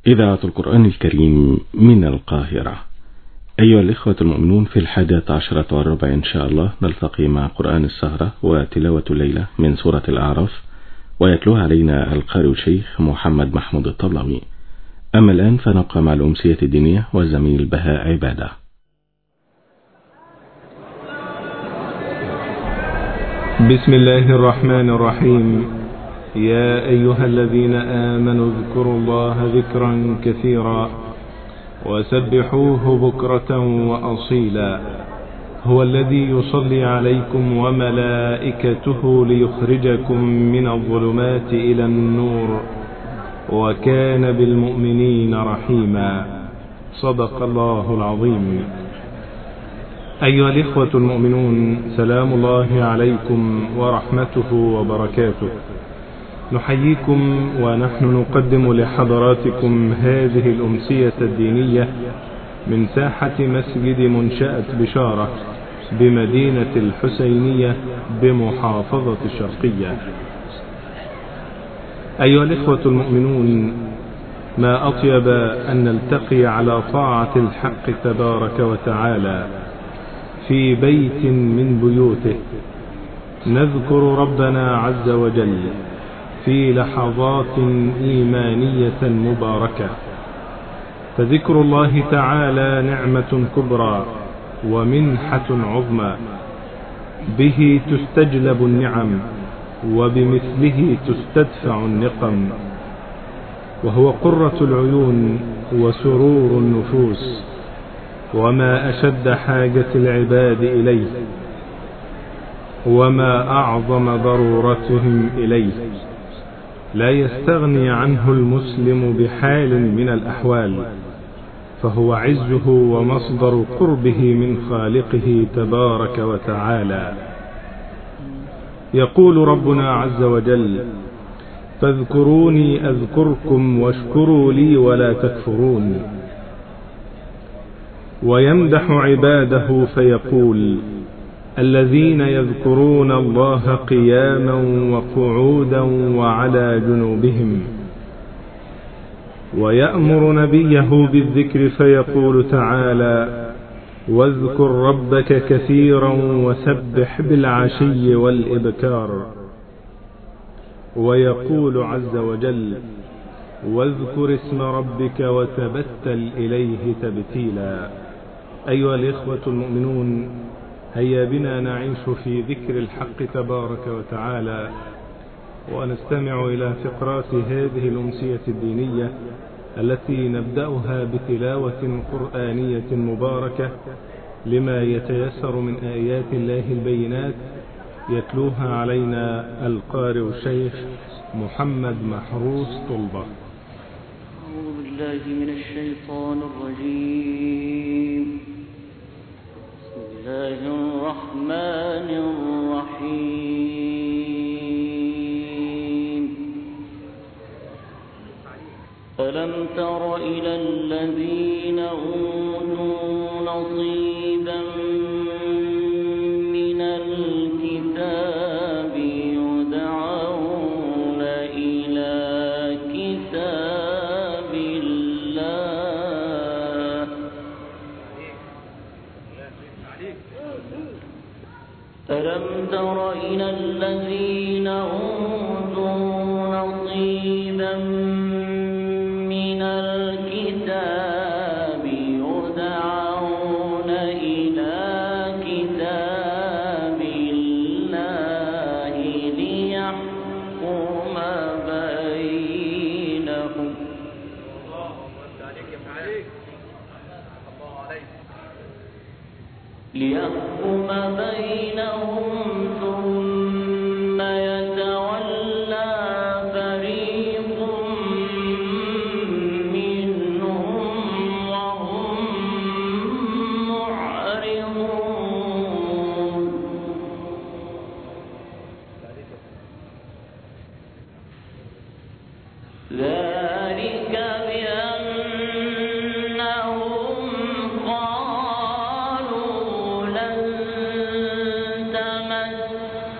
إذاعة القرآن الكريم من القاهرة. أيها الإخوة المؤمنون، في 11:15 إن شاء الله نلتقي مع قرآن السهرة وتلاوة الليلة من سورة الأعراف، ويتلوها علينا القارئ الشيخ محمد محمود الطبلوي. أما الآن فنبقى مع الأمسية الدينية والزميل بهاء عبادة. بسم الله الرحمن الرحيم. يا أيها الذين آمنوا اذكروا الله ذكرا كثيرا وسبحوه بكرة وأصيلا. هو الذي يصلي عليكم وملائكته ليخرجكم من الظلمات إلى النور وكان بالمؤمنين رحيما. صدق الله العظيم. أيها الإخوة المؤمنون، سلام الله عليكم ورحمته وبركاته. نحييكم ونحن نقدم لحضراتكم هذه الأمسية الدينية من ساحة مسجد منشأة بشارة بمدينة الحسينية بمحافظة الشرقية. أيها الإخوة المؤمنون، ما أطيب أن نلتقي على طاعة الحق تبارك وتعالى في بيت من بيوته، نذكر ربنا عز وجل في لحظات إيمانية مباركة. فذكر الله تعالى نعمة كبرى ومنحة عظمى، به تستجلب النعم وبمثله تستدفع النقم، وهو قرة العيون وسرور النفوس، وما أشد حاجة العباد إليه وما أعظم ضرورتهم إليه. لا يستغني عنه المسلم بحال من الأحوال، فهو عزه ومصدر قربه من خالقه تبارك وتعالى. يقول ربنا عز وجل: فاذكروني أذكركم واشكروا لي ولا تكفرون. ويمدح عباده فيقول: الذين يذكرون الله قياما وقعودا وعلى جنوبهم. ويأمر نبيه بالذكر فيقول تعالى: واذكر ربك كثيرا وسبح بالعشي والإبكار. ويقول عز وجل: واذكر اسم ربك وتبتل إليه تبتيلا. أيها الإخوة المؤمنون، هيا بنا نعيش في ذكر الحق تبارك وتعالى، ونستمع إلى فقرات هذه الأمسية الدينية التي نبدأها بتلاوة قرآنية مباركة لما يتيسر من آيات الله البينات، يتلوها علينا القارئ الشيخ محمد محروس طلبة. أعوذ بالله من الشيطان الرجيم. بسم الله الرحمن الرحيم. ألم تر إلى الذين أوتوا نصيبا من الكتاب يدعون إلى كتاب الله. ألم تر إلى الذين أوتوا نصيبا من الكتاب يدعون إلى كتاب الله ليحكم بينهم. ليحكم بينهم ثم يتولى فريق منهم وهم معرضون. ذلك بأنهم قالوا لن تمسنا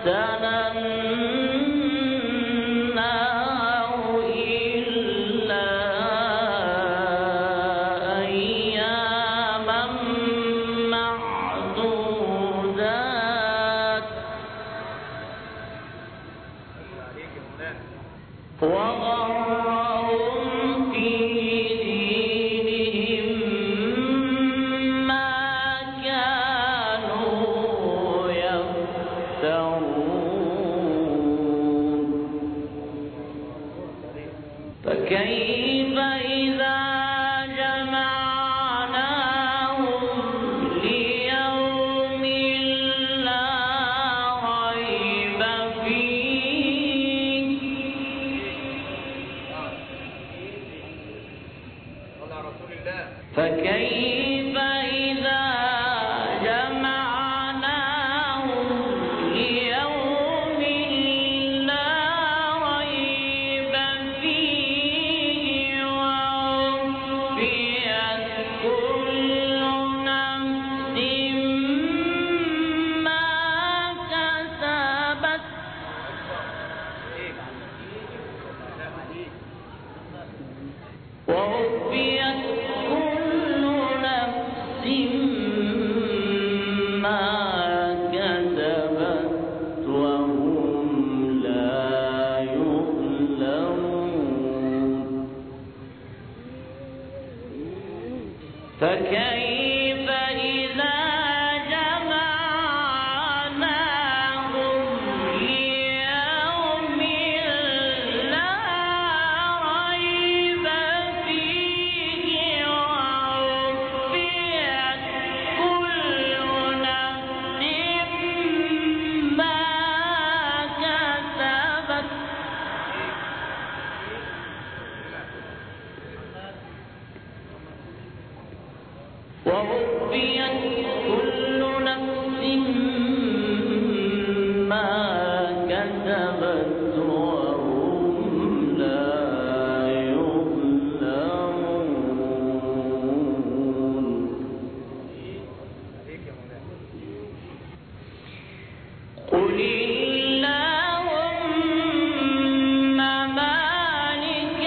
فكيف إذا جمعناهم ليوم لا ريب فيه ووفيت كل نفس ما كسبت ووفيت كل نفس ما كسبت وهم لا يظلمون فكيف إذا جمعناهم ليوم لا ريب فيه ووفيت كل نفس ما كسبت ووفيت كل نفس ما كسبت وهم لا يظلمون قل اللهم مالك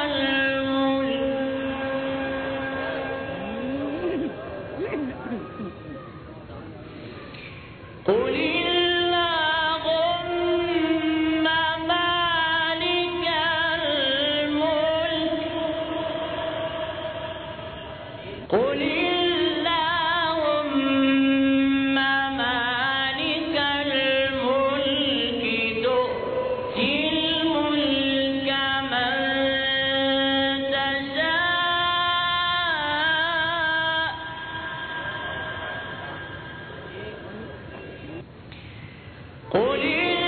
الملك قل اللهم مالك الملك قل اللهم مالك الملك تؤتي الملك من تشاء قل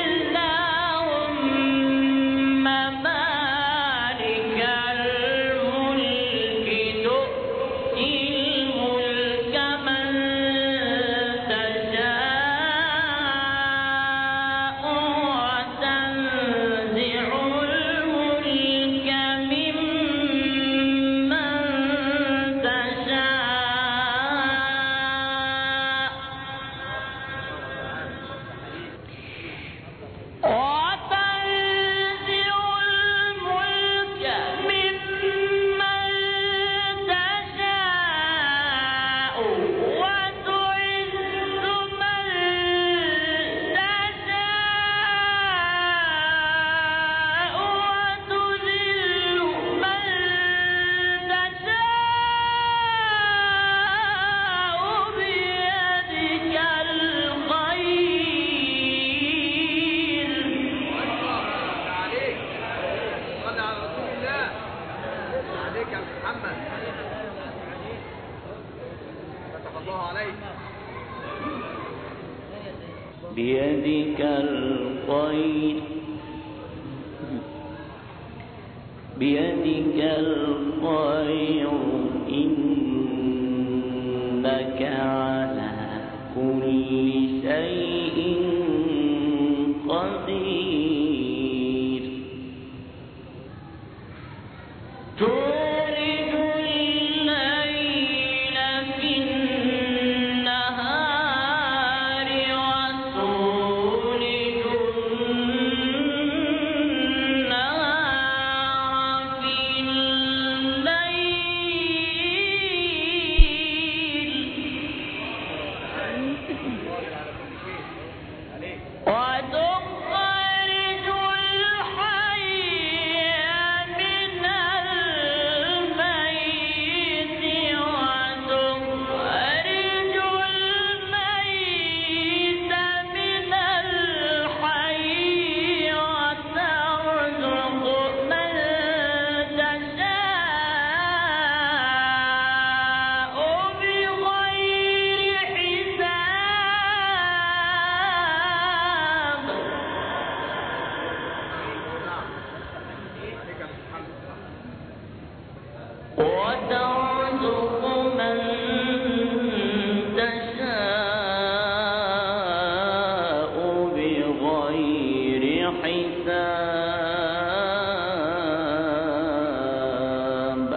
اللهم مالك الملك تؤتي الملك من تشاء وتنزع الملك ممن تشاء وتنزع الملك ممن تشاء وتعز من تشاء وتذل من تشاء بيدك الخير عليك صلى على رسول الله عليك يا محمد فتح الله عليك بيدك الخير بيدك الخير إنك على كل شيء قدير تولج الليل في النهار وتولج النهار في الليل من تشاء بغير حساب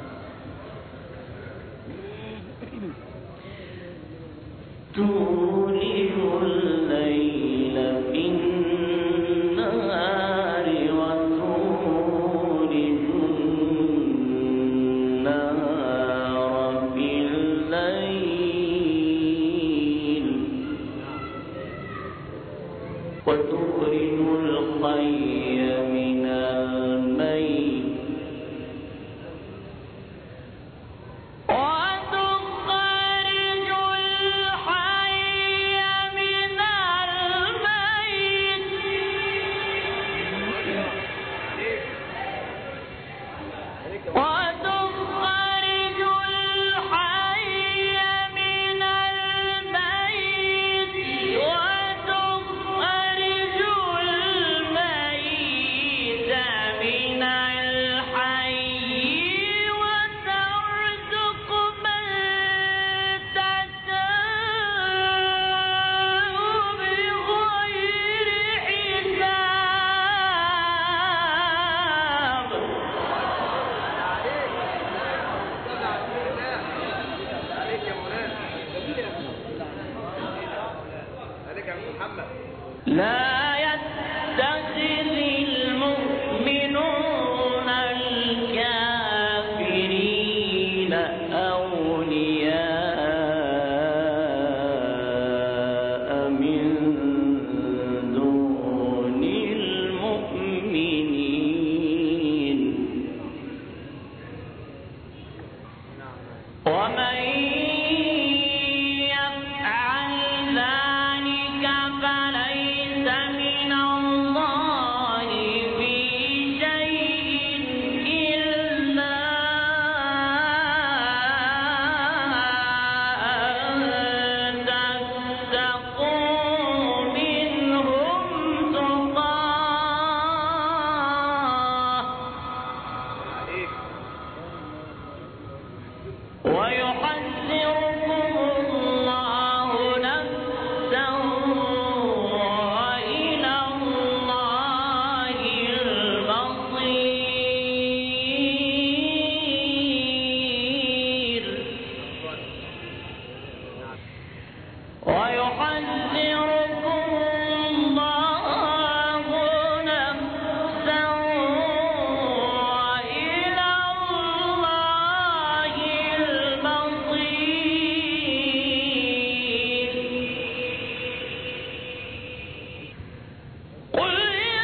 تولج الليل في النهار وتولج النهار في الليل وتخرج الحي من الميت لا يتخذ المؤمنون الكافرين أولياء من دون المؤمنين ومن يفعل ذلك فليس من الله في شيء إلا أن تتقوا منهم تقاه ويحذركم الله نفسه وإلى الله المصير ويحذركم الله نفسه وإلى الله المصير قل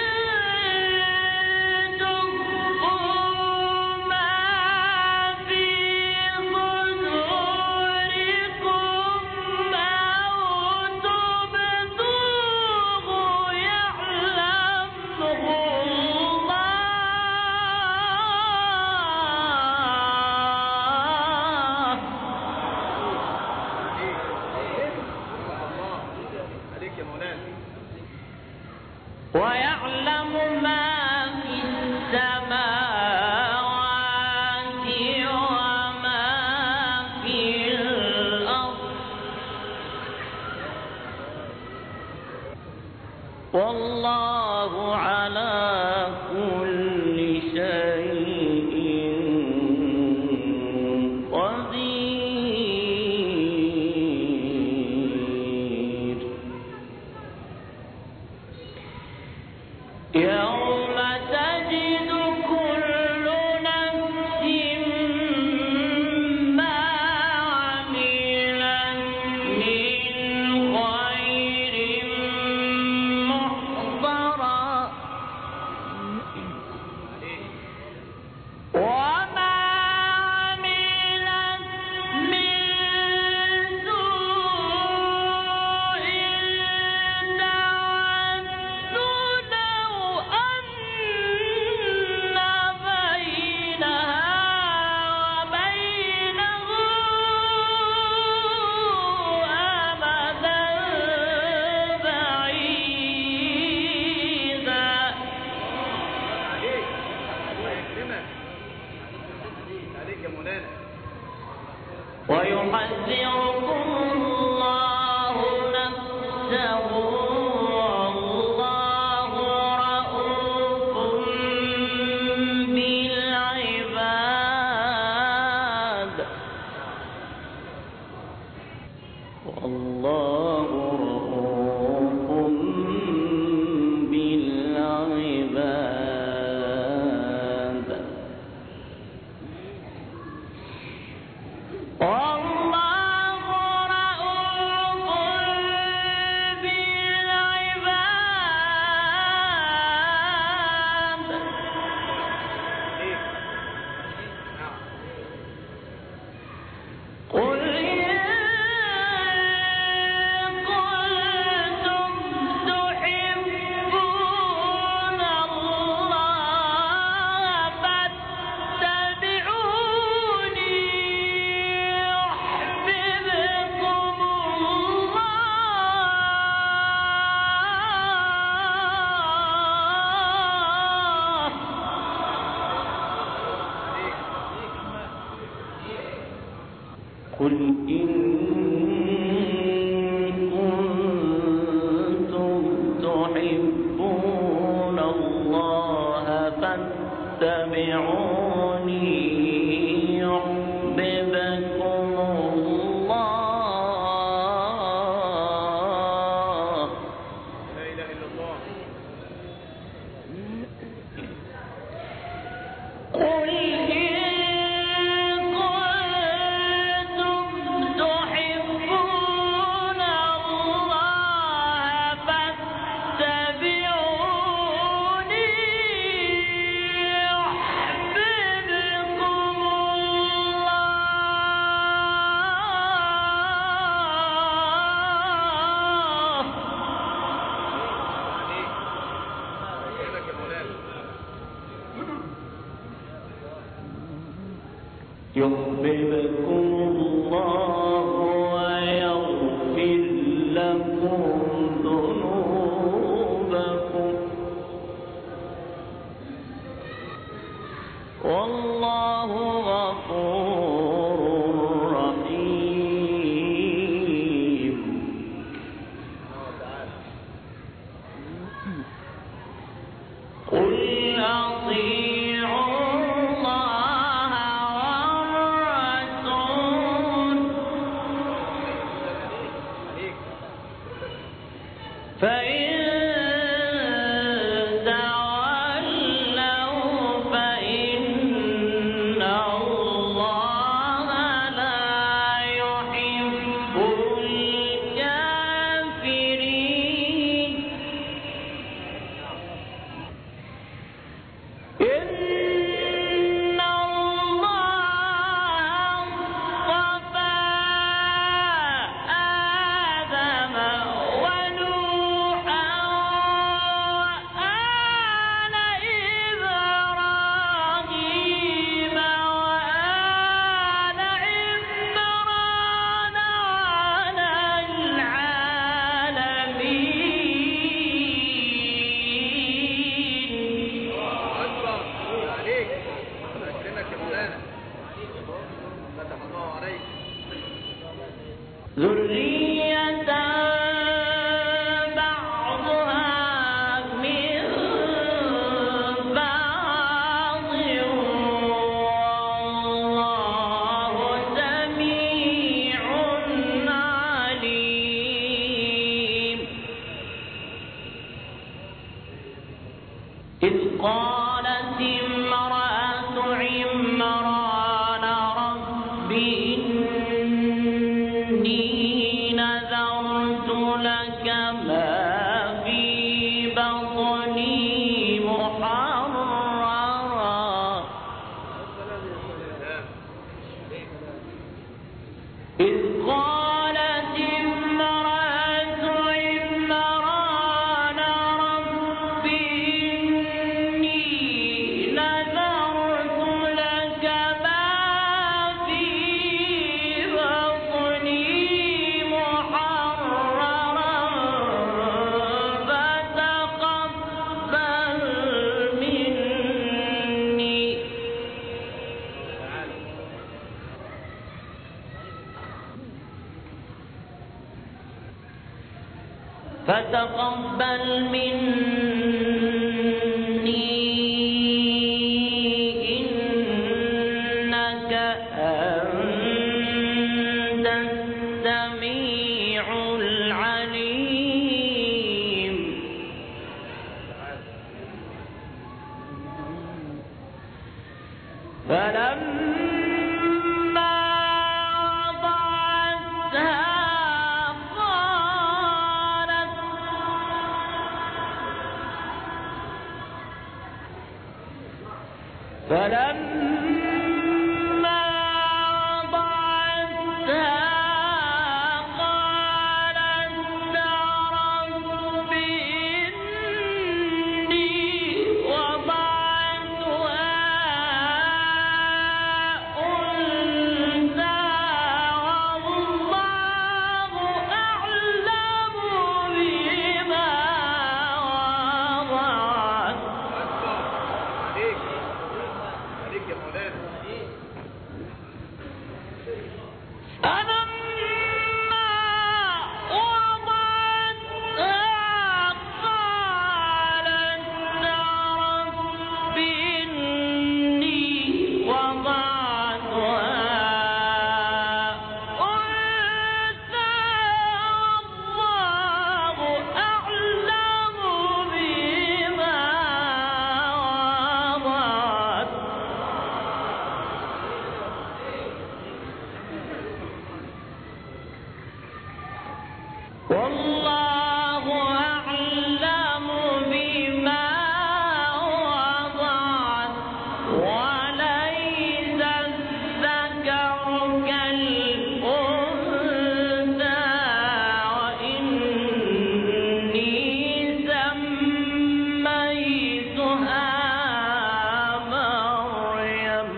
إن تخفوا ما في صدوركم أو تبدوه يعلمه الله عليك يا مولانا. ويعلم ما في السماوات وما في الأرض والله على كل شيء قدير يوم تجد كل نفس ما عملت من خير محضرا وما عملت من سوء تود لو أن بينها وبينه أمدا بعيدا عليك الله يكرمك. عليك يا مولانا. ويحذركم الله نفسه والله رؤوف بالعباد والله رؤوف بالعباد والله رؤوف بالعباد قل إن كنتم تحبون الله فاتبعوني يحببكم الله قل إن كنتم تحبون الله فاتبعوني يحببكم الله لا إله إلا الله. قل إن كنتم تحبون الله فاتبعوني يحببكم الله ويغفر لكم ذنوبكم والله غفور رحيم قل أطيعوا الله والرسول فإن تولوا فإن الله لا يحب الكافرين إن الله اصطفى آدم ونوحا وآل إبراهيم وآل عمران على العالمين أكبر عليك. الله يكرمك يا مولانا. فتح الله عليك. ذرية بعضها من بعض والله سميع عليم إذ قالت امرأة عمران رب إني نذرت لك ما في بطني محررا إذ قالت امرأة عمران رب إني نذرت لك ما في بطني محررا فتقبل مني فتقبل مني إنك أنت السميع العليم فلما وضعتها قالت رب إني وضعتها أنثى والله أعلم بما وضعت عليك يا مولانا. فلما وضعتها قالت رب إني وضعتها أنثى والله أعلم بما وضعت والله أعلم بما وضعت وليس الذكر كالأنثى وإني سميتها مريم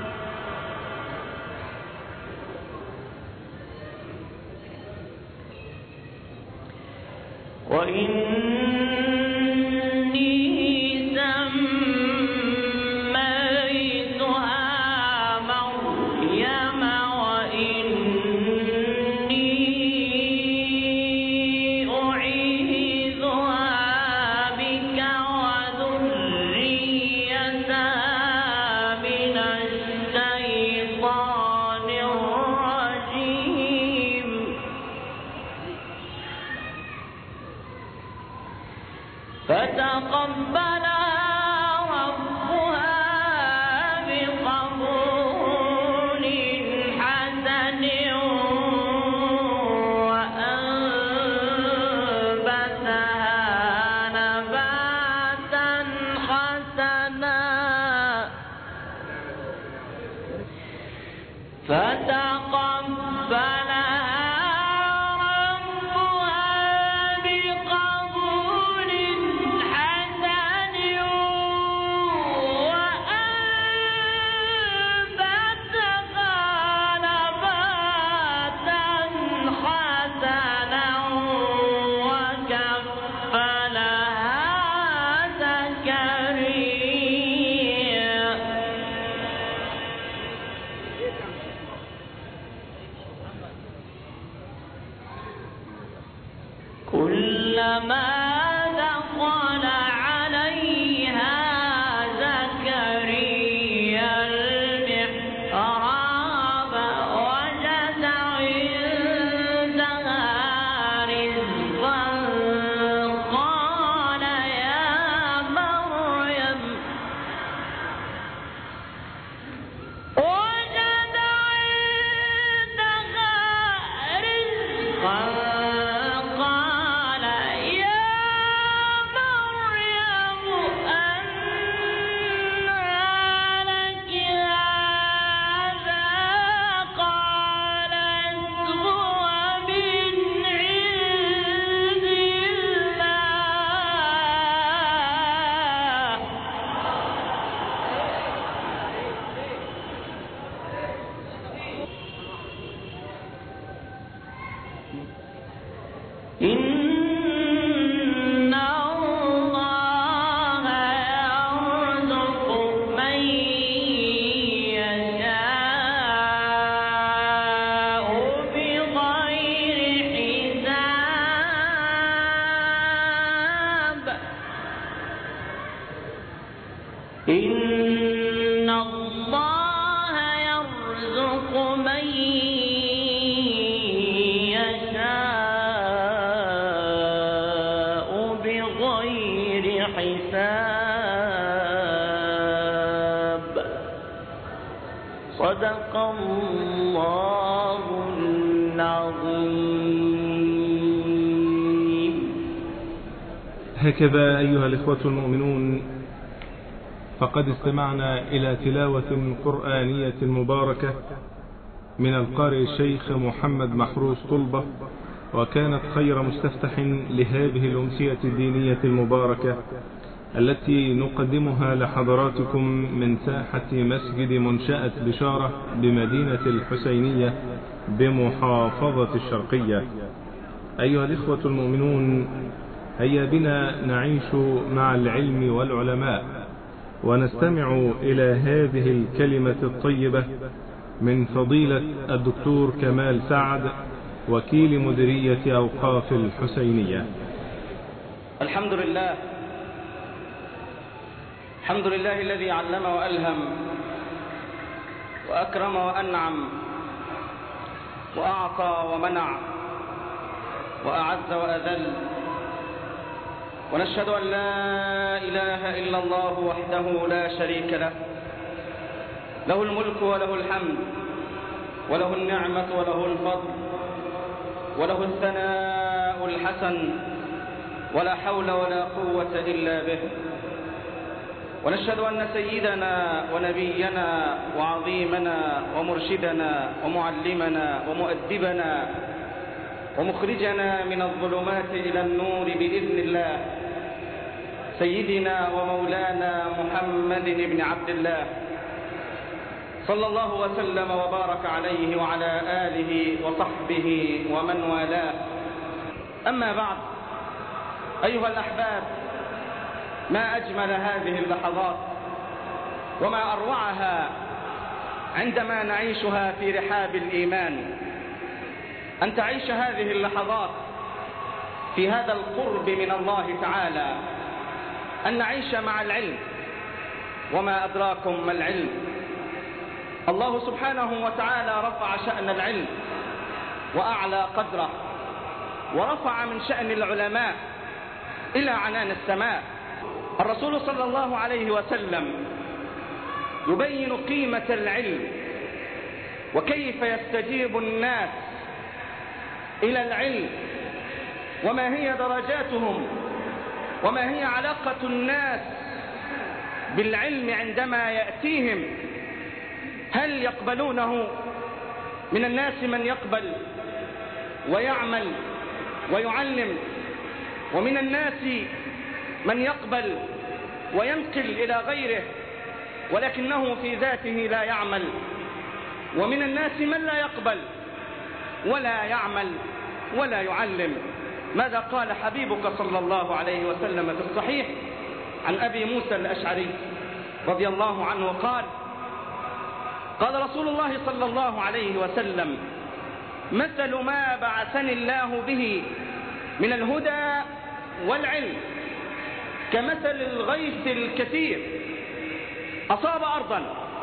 أعيذها بك وذريتها من الشيطان الرجيم فتقبلها ربها بقبول حسن وأنبتها نباتا حسنا فتقبلها كلما دخل عليها زكريا المحراب وجد عندها رزقا قال يا مريم وجد عندها رزقا قال يا إن الله يرزق من يشاء بغير حساب. صدق الله العظيم. هكذا أيها الإخوة المؤمنون، فقد استمعنا إلى تلاوة قرآنية مباركة من القارئ الشيخ محمد محروس طلبة، وكانت خير مستفتح لهذه الأمسية الدينية المباركة التي نقدمها لحضراتكم من ساحة مسجد منشأة بشارة بمدينة الحسينية بمحافظة الشرقية. أيها الإخوة المؤمنون، هيا بنا نعيش مع العلم والعلماء ونستمع إلى هذه الكلمة الطيبة من فضيلة الدكتور كمال سعد، وكيل مديرية أوقاف الحسينية. الحمد لله، الحمد لله الذي علم وألهم وأكرم وأنعم وأعطى ومنع وأعز وأذل، ونشهد أن لا إله إلا الله وحده لا شريك له، له الملك وله الحمد وله النعمة وله الفضل وله الثناء الحسن، ولا حول ولا قوة إلا به. ونشهد أن سيدنا ونبينا وعظيمنا ومرشدنا ومعلمنا ومؤدبنا ومخرجنا من الظلمات إلى النور بإذن الله سيدنا ومولانا محمد بن عبد الله صلى الله وسلم وبارك عليه وعلى آله وصحبه ومن والاه. أما بعد، أيها الأحباب، ما أجمل هذه اللحظات وما أروعها عندما نعيشها في رحاب الإيمان، أن تعيش هذه اللحظات في هذا القرب من الله تعالى، أن نعيش مع العلم. وما أدراكم ما العلم؟ الله سبحانه وتعالى رفع شأن العلم وأعلى قدره، ورفع من شأن العلماء إلى عنان السماء. الرسول صلى الله عليه وسلم يبين قيمة العلم وكيف يستجيب الناس إلى العلم، وما هي درجاتهم، وما هي علاقة الناس بالعلم عندما يأتيهم. هل يقبلونه؟ من الناس من يقبل ويعمل ويعلم، ومن الناس من يقبل وينقل إلى غيره ولكنه في ذاته لا يعمل، ومن الناس من لا يقبل ولا يعمل ولا يعلم. ماذا قال حبيبك صلى الله عليه وسلم في الصحيح عن أبي موسى الأشعري رضي الله عنه قال: قال رسول الله صلى الله عليه وسلم: مثل ما بعثني الله به من الهدى والعلم كمثل الغيث الكثير أصاب أرضا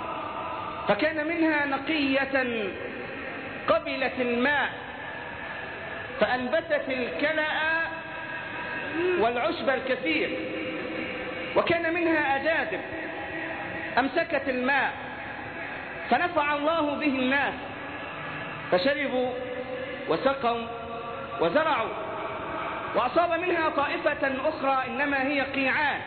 فكان منها نقية قبلت الماء فأنبتت الكلأ والعشب الكثير، وكان منها أجادب أمسكت الماء فنفع الله به الناس فشربوا وسقوا وزرعوا. وأصاب منها طائفة أخرى إنما هي قيعان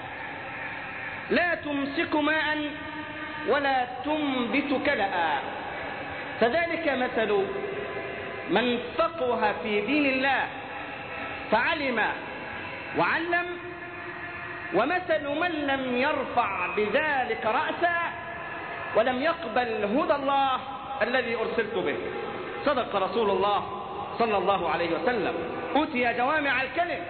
لا تمسك ماء ولا تنبت كلأ. فذلك مثل من فقه في دين الله فعلم وعلم، ومثل من لم يرفع بذلك رأسا ولم يقبل هدى الله الذي أرسلت به. صدق رسول الله صلى الله عليه وسلم. أوتي جوامع الكلم،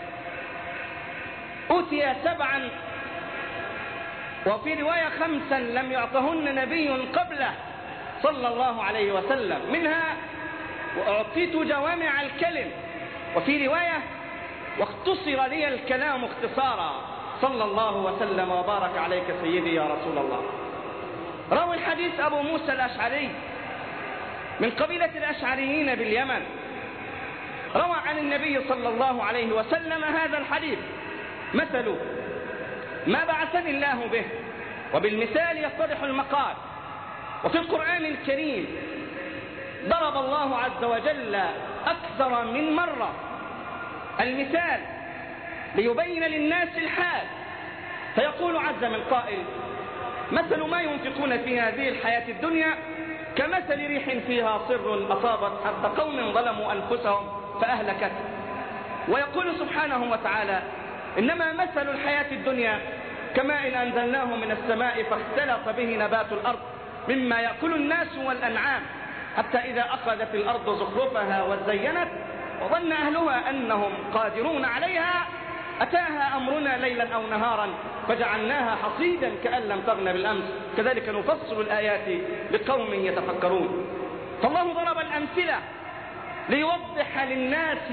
أوتي 7 وفي رواية 5 لم يعطهن نبي قبله صلى الله عليه وسلم، منها وأعطيت جوامع الكلم، وفي رواية واختصر لي الكلام اختصارا. صلى الله وسلم وبارك عليك سيدي يا رسول الله. روى الحديث أبو موسى الأشعري من قبيلة الأشعريين باليمن، روى عن النبي صلى الله عليه وسلم هذا الحديث: مثل ما بعثني الله به، وبالمثال يتضح المقال. وفي القرآن الكريم ضرب الله عز وجل أكثر من مرة المثال ليبين للناس الحال، فيقول عز من قائل: مثل ما ينفقون في هذه الحياة الدنيا كمثل ريح فيها صر أصابت حرث قوم ظلموا أنفسهم فأهلكت. ويقول سبحانه وتعالى: إنما مثل الحياة الدنيا كماء أنزلناه من السماء فاختلط به نبات الأرض مما يأكل الناس والأنعام حتى إذا أخذت الأرض زخرفها وزينت وظن أهلها أنهم قادرون عليها أتاها أمرنا ليلا أو نهارا فجعلناها حصيدا كأن لم تغن بالأمس كذلك نفصل الآيات لقوم يتفكرون. فالله ضرب الأمثلة ليوضح للناس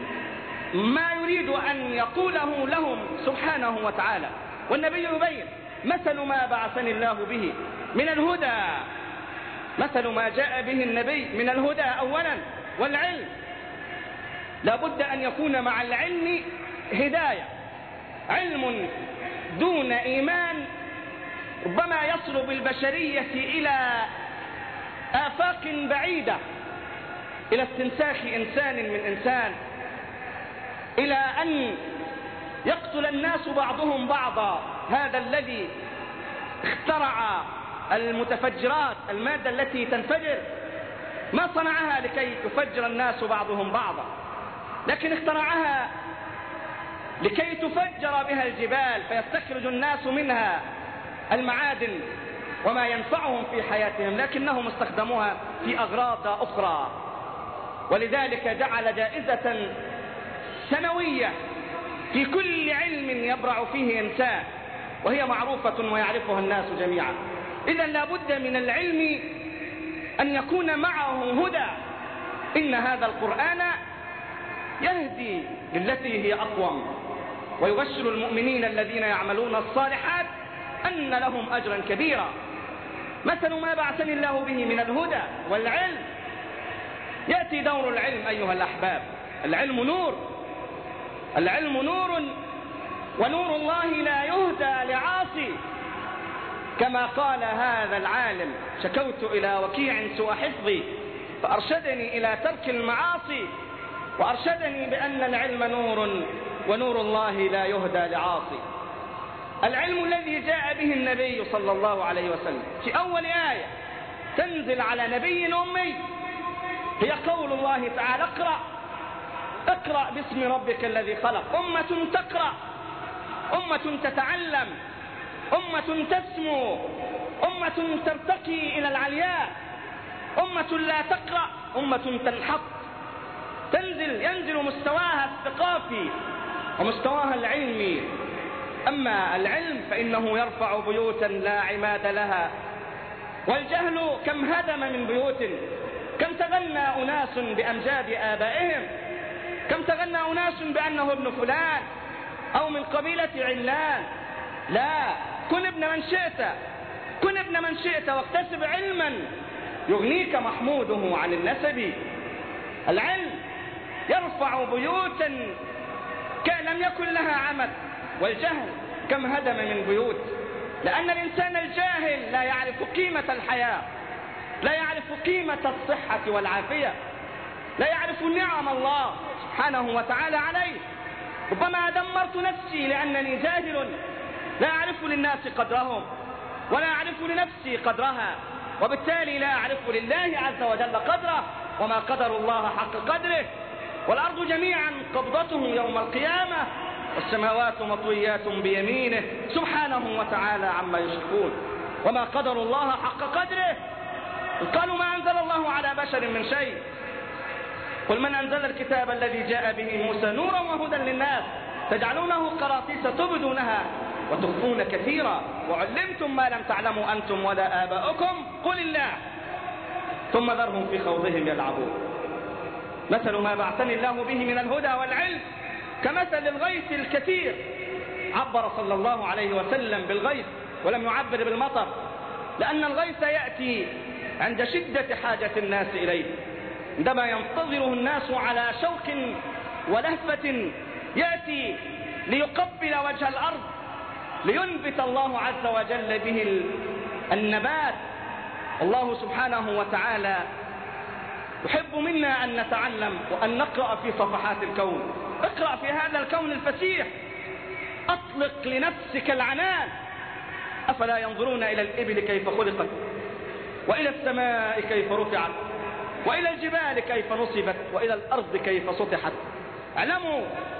ما يريد أن يقوله لهم سبحانه وتعالى، والنبي يبين: مثل ما بعثني الله به من الهدى، مثل ما جاء به النبي من الهدى أولا والعلم. لابد أن يكون مع العلم هداية. علم دون إيمان ربما يصل بالبشرية إلى آفاق بعيدة، إلى استنساخ إنسان من إنسان، إلى أن يقتل الناس بعضهم بعضا. هذا الذي اخترع المتفجرات، المادة التي تنفجر، ما صنعها لكي يفجر الناس بعضهم بعضا، لكن اخترعها لكي تفجر بها الجبال فيستخرج الناس منها المعادن وما ينفعهم في حياتهم، لكنهم استخدموها في أغراض أخرى. ولذلك جعل جائزة سنوية في كل علم يبرع فيه إنسان، وهي معروفة ويعرفها الناس جميعا. إذن لا بد من العلم أن يكون معه هدى. إن هذا القرآن يهدي للتي هي أقوم، ويبشر المؤمنين الذين يعملون الصالحات أن لهم أجرا كبيرا. مثل ما بعثني الله به من الهدى والعلم. يأتي دور العلم أيها الأحباب. العلم نور، العلم نور، ونور الله لا يهدى لعاصي. كما قال هذا العالم: شكوت إلى وكيع سوء حفظي فأرشدني إلى ترك المعاصي، وأرشدني بأن العلم نور ونور الله لا يهدى لعاصي. العلم الذي جاء به النبي صلى الله عليه وسلم في أول آية تنزل على نبي أمي هي قول الله تعالى: اقرأ باسم ربك الذي خلق. أمة تقرأ، أمة تتعلم، أمة تسمو، أمة ترتقي إلى العلياء. أمة لا تقرأ أمة تنحط، ينزل مستواها الثقافي ومستواها العلمي. أما العلم فإنه يرفع بيوتا لا عماد لها، والجهل كم هدم من بيوت. كم تغنى أناس بأمجاد آبائهم، كم تغنى أناس بأنه ابن فلان أو من قبيلة علان. لا، كن ابن من شئت، كن ابن من شئت واكتسب علما يغنيك محموده عن النسب. العلم يرفع بيوتا لم يكن لها عمد، والجهل كم هدم من بيوت. لأن الإنسان الجاهل لا يعرف قيمة الحياة، لا يعرف قيمة الصحة والعافية، لا يعرف نعم الله سبحانه وتعالى عليه. ربما دمرت نفسي لأنني جاهل، لا أعرف للناس قدرهم ولا أعرف لنفسي قدرها، وبالتالي لا أعرف لله عز وجل قدره، وما قدر الله حق قدره. والأرض جميعا قبضته يوم القيامة، والسماوات مطويات بيمينه سبحانه وتعالى عما يشركون. وما قدر الله حق قدره. قالوا: ما أنزل الله على بشر من شيء. قل: من أنزل الكتاب الذي جاء به موسى نورا وهدى للناس تجعلونه قراطيس تبدونها وتخفون كثيرا وعلمتم ما لم تعلموا أنتم ولا آباؤكم قل الله ثم ذرهم في خوضهم يلعبون. مثل ما بعثني الله به من الهدى والعلم كمثل الغيث الكثير عبر صلى الله عليه وسلم بالغيث ولم يعبر بالمطر، لأن الغيث يأتي عند شدة حاجة الناس إليه، عندما ينتظره الناس على شوق ولهفة يأتي ليقبل وجه الأرض لينبت الله عز وجل به النبات. الله سبحانه وتعالى يحب منا أن نتعلم وأن نقرأ في صفحات الكون. اقرأ في هذا الكون الفسيح، أطلق لنفسك العنان. أفلا ينظرون إلى الإبل كيف خلقت، وإلى السماء كيف رفعت، وإلى الجبال كيف نصبت، وإلى الأرض كيف سطحت. اعلموا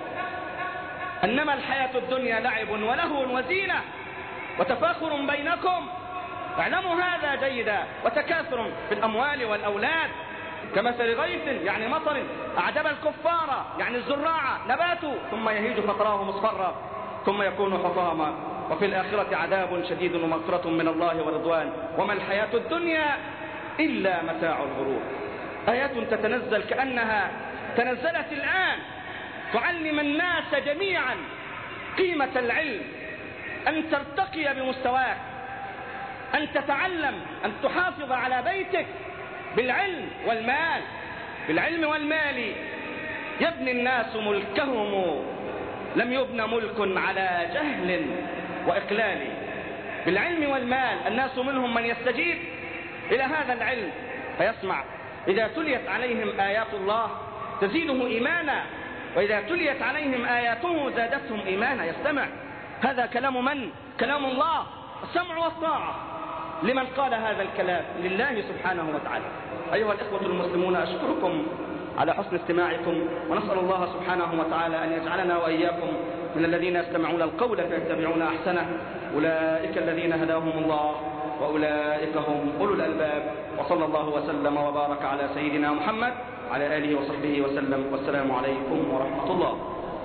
أنما الحياة الدنيا لعب ولهو وزينة وتفاخر بينكم، اعلموا هذا جيدا، وتكاثر في الأموال والأولاد كمثل غيث يعني مطر أعجب الكفار يعني الزراع نباته ثم يهيج فتراه مصفرا ثم يكون حطاما، وفي الآخرة عذاب شديد ومغفرة من الله ورضوان، وما الحياة الدنيا إلا متاع الغرور. آيات تتنزل كأنها تنزلت الآن تعلم الناس جميعا قيمة العلم، أن ترتقي بمستواك، أن تتعلم، أن تحافظ على بيتك بالعلم والمال. بالعلم والمال يبني الناس ملكهم، لم يبن ملك على جهل وإقلال. بالعلم والمال الناس منهم من يستجيب إلى هذا العلم فيسمع، إذا تليت عليهم آيات الله تزيده إيمانا، وإذا تليت عليهم آياته زادتهم إيمانا. يستمع. هذا كلام من؟ كلام الله، السمع والطاعة لمن قال هذا الكلام لله سبحانه وتعالى. أيها الإخوة المسلمون، أشكركم على حسن استماعكم، ونسأل الله سبحانه وتعالى أن يجعلنا وإياكم من الذين يستمعون القول فيتبعون أحسنه. أولئك الذين هداهم الله وأولئك هم أولو الألباب. وصلى الله وسلم وبارك على سيدنا محمد وعلى آله وصحبه وسلم، والسلام عليكم ورحمة الله.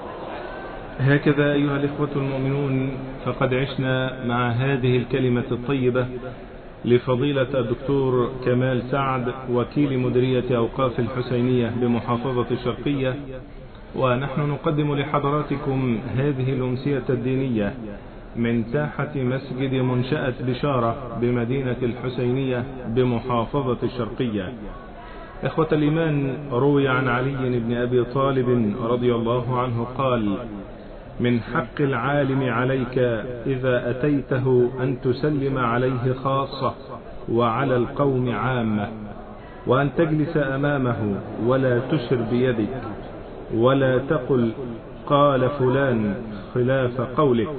هكذا أيها الإخوة المؤمنون، فقد عشنا مع هذه الكلمة الطيبة لفضيلة الدكتور كمال سعد وكيل مديرية أوقاف الحسينية بمحافظة الشرقية، ونحن نقدم لحضراتكم هذه الأمسية الدينية من ساحة مسجد منشأة بشارة بمدينة الحسينية بمحافظة الشرقية. إخوة الإيمان، روي عن علي بن أبي طالب رضي الله عنه قال: من حق العالم عليك إذا أتيته أن تسلم عليه خاصة وعلى القوم عامة، وأن تجلس أمامه ولا تشر بيدك، ولا تقل قال فلان خلاف قولك،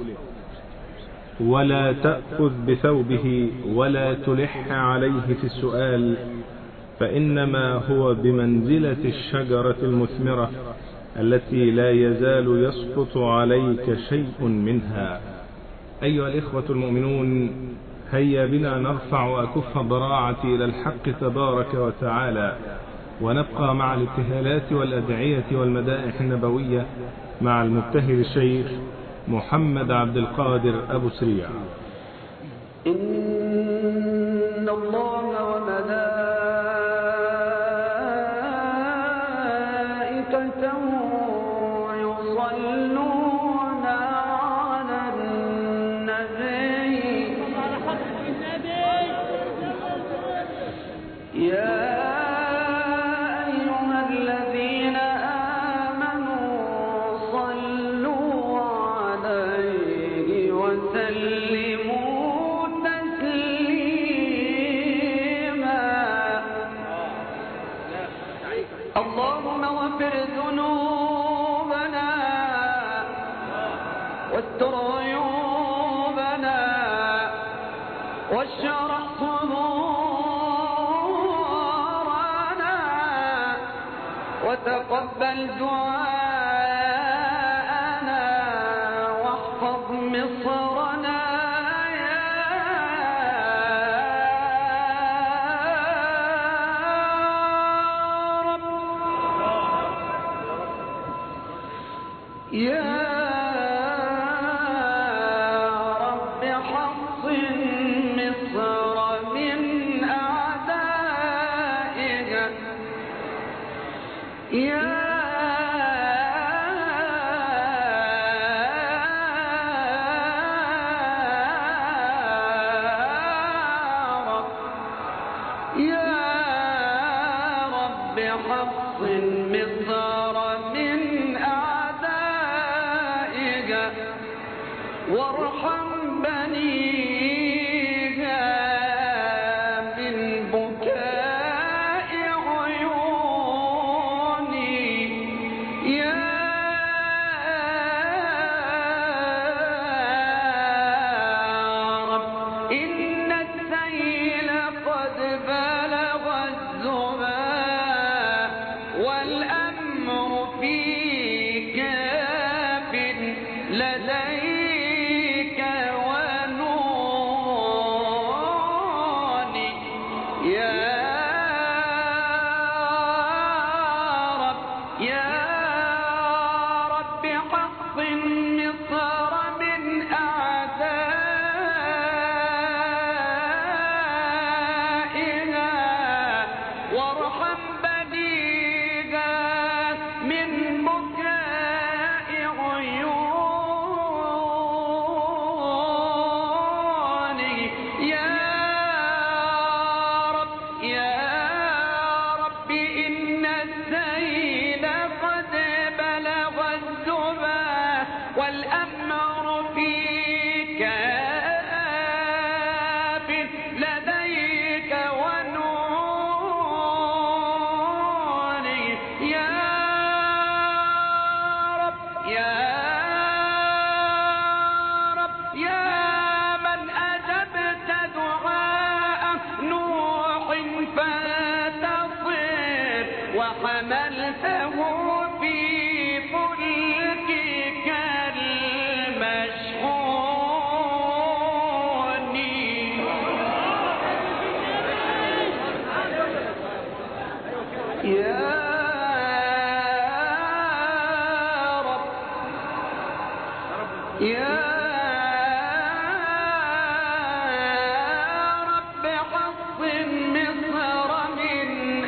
ولا تأخذ بثوبه، ولا تلح عليه في السؤال، فإنما هو بمنزلة الشجرة المثمرة التي لا يزال يسقط عليك شيء منها. أيها الإخوة المؤمنون، هيا بنا نرفع أكف الضراعة إلى الحق تبارك وتعالى، ونبقى مع الابتهالات والأدعية والمدائح النبوية مع المبتهل الشيخ محمد عبد القادر أبو سريع. إن الله وملائكته يصلون على النبي يا أيها الذين آمنوا صلوا عليه وسلموا تسليما. اللهم اغفر ذنوبنا واستر عيوبنا واشرح صدورنا وتقبل دعاءنا واحفظ مصرنا يا رب يا رب. حصن مصر من أعدائها يا رب حصن مصر من أعدائها وارحم بنيها من بكاء عيوني يا رب إن السيل قد بلغ الزمان والأمر في كاف لديك ونوني يا رب حصن مصر من أعدائها وارحم بنيها من بكاء عيوني يا رب إن السيل قد بلغ الزبا والأمر في كاف لديك ونوني يا رب يا من أجبت دعاء نوح فانتصر وحملته في فلكك المشحون يا رب حصن مصر من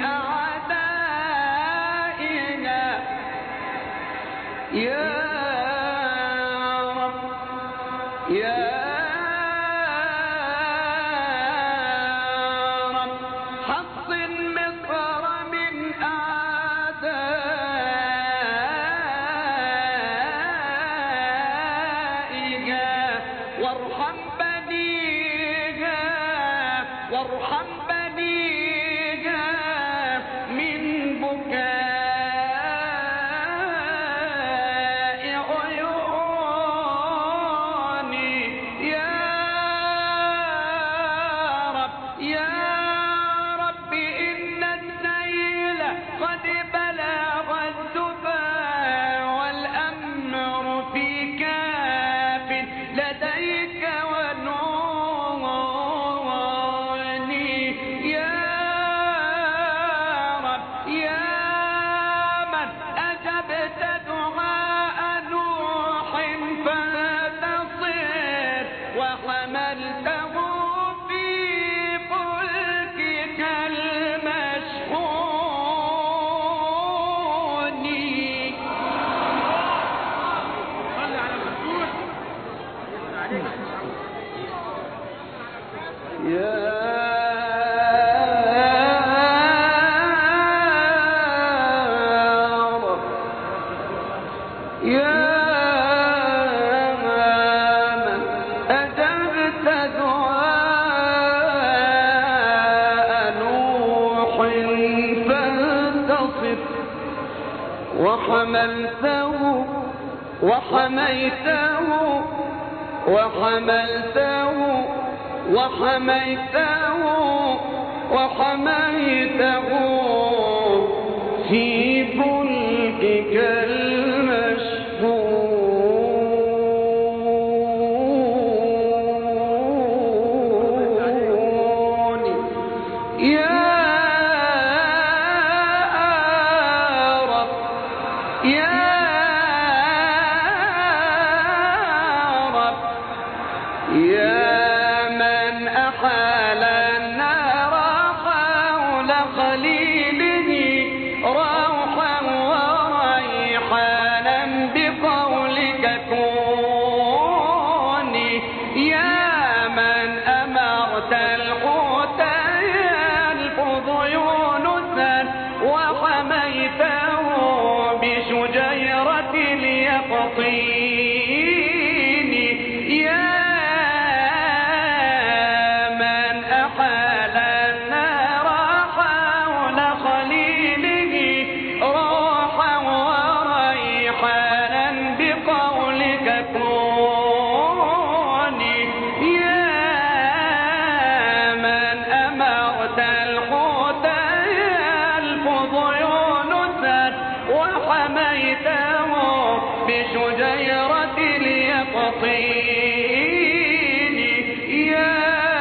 أعدائنا يا رب حصن مصر من أعدائها وارحم بنيها من بكاء عيوني يا رب إن السيل قد بلغ الزبا والأمر في كاف لديك ونوني يا رب يا من أجبت دعاء نوح فانتصر وحملته في فلكك المشحون يا من أجبت دعاء نوح فانتصر وحملته في فلكك المشحون يا رب يا من أحال النار حول خليل بيته بشجيرة اليقطين يا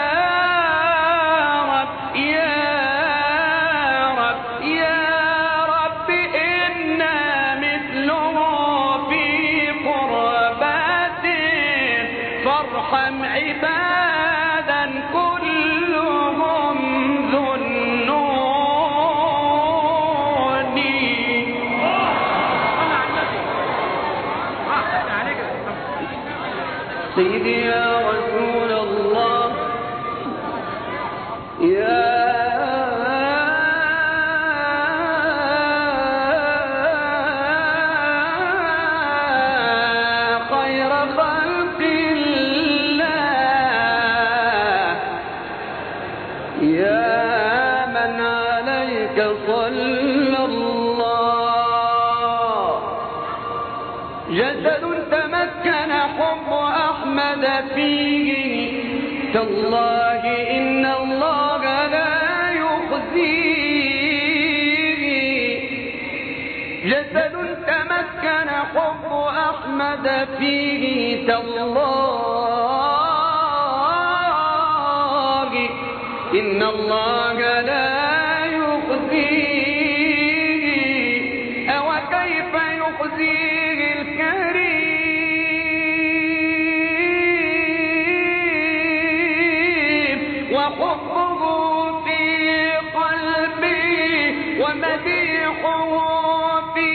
رب يا رب يا رب إنا مثله في قربات فارحم عبادا كلهم ذنوني. سيدي يا رسول الله يا خير خلق الله يا من عليك صلى الله جسد تمكن حب أحمد فيه تالله إن الله لا يخزيه جسد تمكن حب أحمد فيه تالله إن الله لا يخزيه أو كيف يخزيه الكريم وحبه في قلبي ومديحه في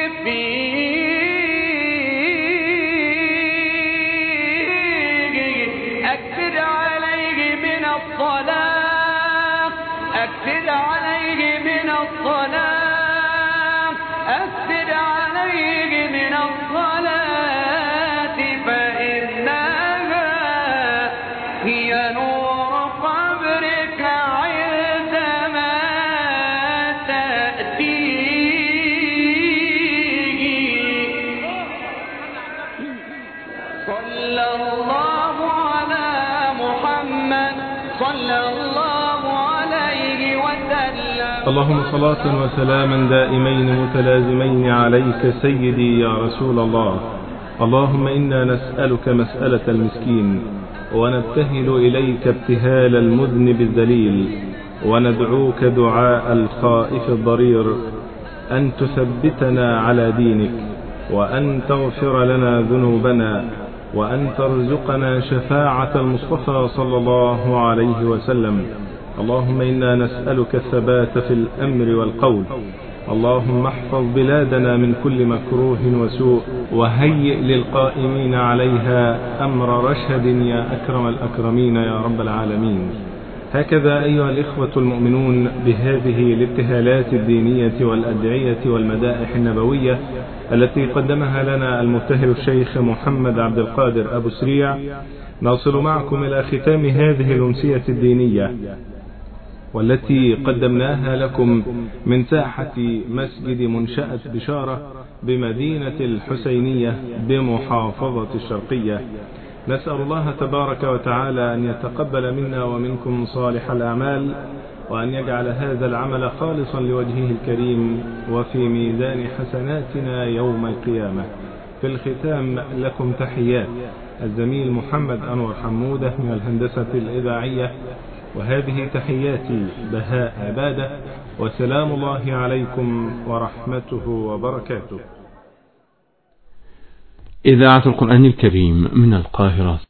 فيه أكثر عليه من الصلاة أكثر عليه من الصلاة أكثر عليه من الصلاة فإنها هي نور قبرك عندما تأتيه. صلى الله على محمد صلى الله عليه وسلم. اللهم صلاة وسلاما دائمين متلازمين عليك سيدي يا رسول الله. اللهم إنا نسألك مسألة المسكين ونبتهل إليك ابتهال المذنب الذليل وندعوك دعاء الخائف الضرير أن تثبتنا على دينك وأن تغفر لنا ذنوبنا وأن ترزقنا شفاعة المصطفى صلى الله عليه وسلم. اللهم إنا نسألك الثبات في الأمر والقول. اللهم احفظ بلادنا من كل مكروه وسوء وهيئ للقائمين عليها أمر رشد يا أكرم الأكرمين يا رب العالمين. هكذا أيها الإخوة المؤمنون بهذه الابتهالات الدينية والأدعية والمدائح النبوية التي قدمها لنا المبتهل الشيخ محمد عبد القادر أبو سريع، نصل معكم إلى ختام هذه الأمسية الدينية والتي قدمناها لكم من ساحة مسجد منشأة بشارة بمدينة الحسينية بمحافظة الشرقية. نسأل الله تبارك وتعالى أن يتقبل منا ومنكم صالح الأعمال وأن يجعل هذا العمل خالصا لوجهه الكريم وفي ميزان حسناتنا يوم القيامة. في الختام لكم تحيات الزميل محمد أنور حمودة من الهندسة الإذاعية، وهذه تحياتي بهاء عبادة، وسلام الله عليكم ورحمته وبركاته. إذاعة القرآن الكريم من القاهرة.